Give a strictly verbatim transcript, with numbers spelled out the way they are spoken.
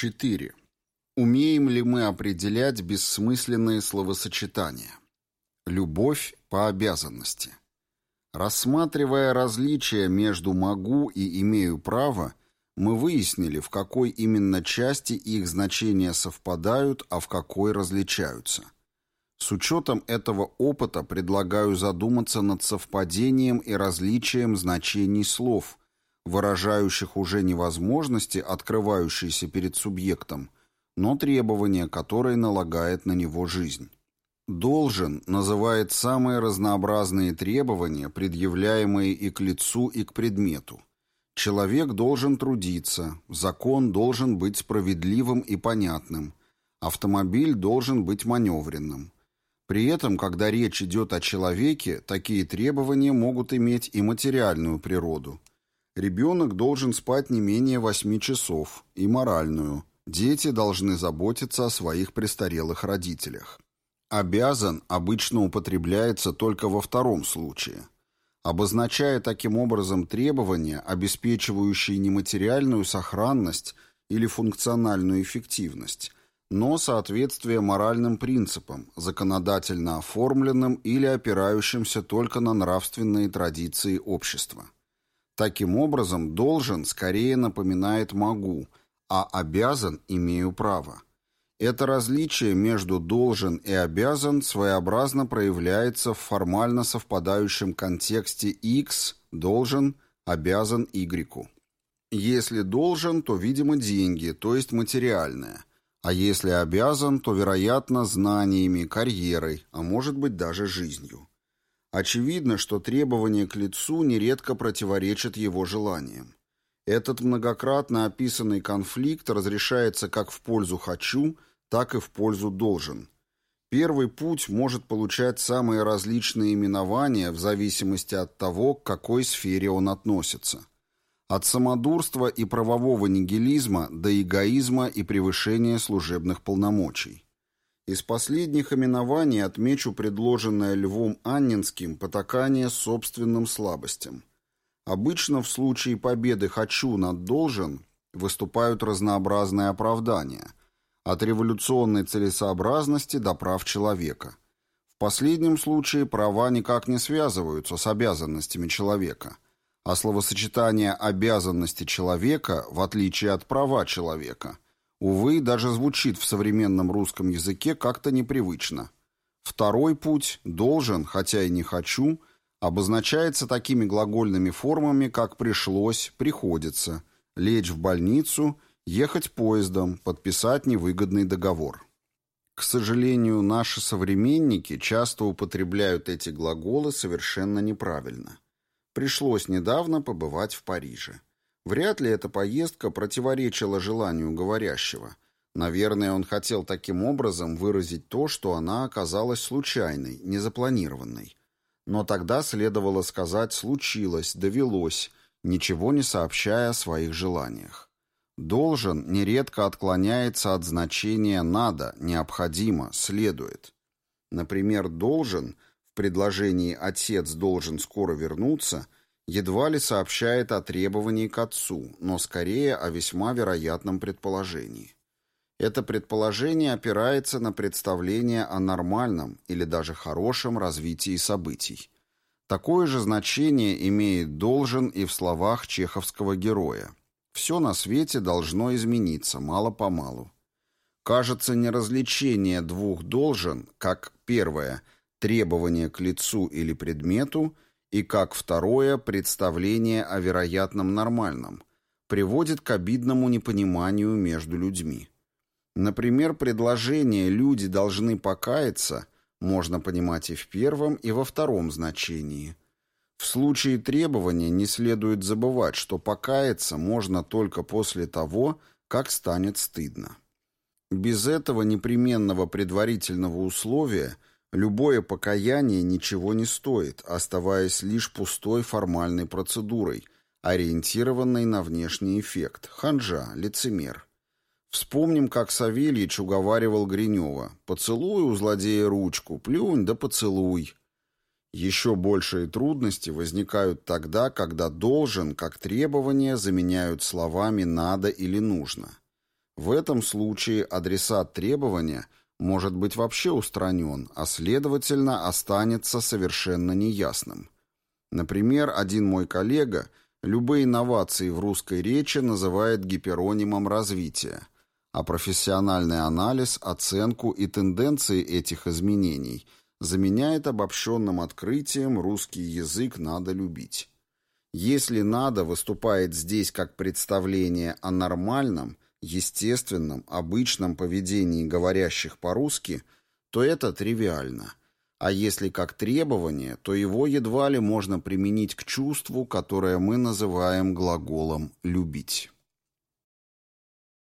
четыре. Умеем ли мы определять бессмысленные словосочетания? Любовь по обязанности. Рассматривая различия между «могу» и «имею право», мы выяснили, в какой именно части их значения совпадают, а в какой различаются. С учетом этого опыта предлагаю задуматься над совпадением и различием значений слов, выражающих уже не возможности, открывающиеся перед субъектом, но требования, которые налагает на него жизнь. «Должен» называет самые разнообразные требования, предъявляемые и к лицу, и к предмету. Человек должен трудиться, закон должен быть справедливым и понятным, автомобиль должен быть маневренным. При этом, когда речь идет о человеке, такие требования могут иметь и материальную природу. Ребенок должен спать не менее восьми часов, и моральную. Дети должны заботиться о своих престарелых родителях. «Обязан» обычно употребляется только во втором случае. Обозначая таким образом требования, обеспечивающие не материальную сохранность или функциональную эффективность, но соответствие моральным принципам, законодательно оформленным или опирающимся только на нравственные традиции общества. Таким образом, «должен» скорее напоминает «могу», а «обязан» имею право. Это различие между «должен» и «обязан» своеобразно проявляется в формально совпадающем контексте X «должен», «обязан» Y. Если «должен», то, видимо, деньги, то есть материальное, а если «обязан», то, вероятно, знаниями, карьерой, а может быть даже жизнью. Очевидно, что требования к лицу нередко противоречат его желаниям. Этот многократно описанный конфликт разрешается как в пользу «хочу», так и в пользу «должен». Первый путь может получать самые различные именования в зависимости от того, к какой сфере он относится. От самодурства и правового нигилизма до эгоизма и превышения служебных полномочий. Из последних именований отмечу предложенное Львом Анненским потакание собственным слабостям. Обычно в случае победы «хочу» над «должен» выступают разнообразные оправдания, от революционной целесообразности до прав человека. В последнем случае права никак не связываются с обязанностями человека, а словосочетание «обязанности человека» в отличие от «права человека», увы, даже звучит в современном русском языке как-то непривычно. Второй путь «должен», хотя и не «хочу», обозначается такими глагольными формами, как «пришлось», «приходится», «лечь в больницу», «ехать поездом», «подписать невыгодный договор». К сожалению, наши современники часто употребляют эти глаголы совершенно неправильно. Пришлось недавно побывать в Париже. Вряд ли эта поездка противоречила желанию говорящего. Наверное, он хотел таким образом выразить то, что она оказалась случайной, незапланированной. Но тогда следовало сказать «случилось», «довелось», ничего не сообщая о своих желаниях. «Должен» нередко отклоняется от значения «надо», «необходимо», «следует». Например, «должен» в предложении «отец должен скоро вернуться» едва ли сообщает о требовании к отцу, но скорее о весьма вероятном предположении. Это предположение опирается на представление о нормальном или даже хорошем развитии событий. Такое же значение имеет «должен» и в словах чеховского героя. Все на свете должно измениться мало-помалу. Кажется, неразличение двух «должен», как первое – требование к лицу или предмету, и как второе – представление о вероятном нормальном, приводит к обидному непониманию между людьми. Например, предложение «люди должны покаяться» можно понимать и в первом, и во втором значении. В случае требования не следует забывать, что покаяться можно только после того, как станет стыдно. Без этого непременного предварительного условия любое покаяние ничего не стоит, оставаясь лишь пустой формальной процедурой, ориентированной на внешний эффект, ханжа, лицемер. Вспомним, как Савельич уговаривал Гринева: «Поцелуй у злодея ручку, плюнь да поцелуй». Еще большие трудности возникают тогда, когда «должен» как требование заменяют словами «надо» или «нужно». В этом случае адресат требования может быть вообще устранен, а следовательно останется совершенно неясным. Например, один мой коллега любые инновации в русской речи называет гиперонимом развития, а профессиональный анализ, оценку и тенденции этих изменений заменяет обобщенным открытием «русский язык надо любить». Если «надо» выступает здесь как представление о нормальном, естественном, обычном поведении говорящих по-русски, то это тривиально. А если как требование, то его едва ли можно применить к чувству, которое мы называем глаголом «любить».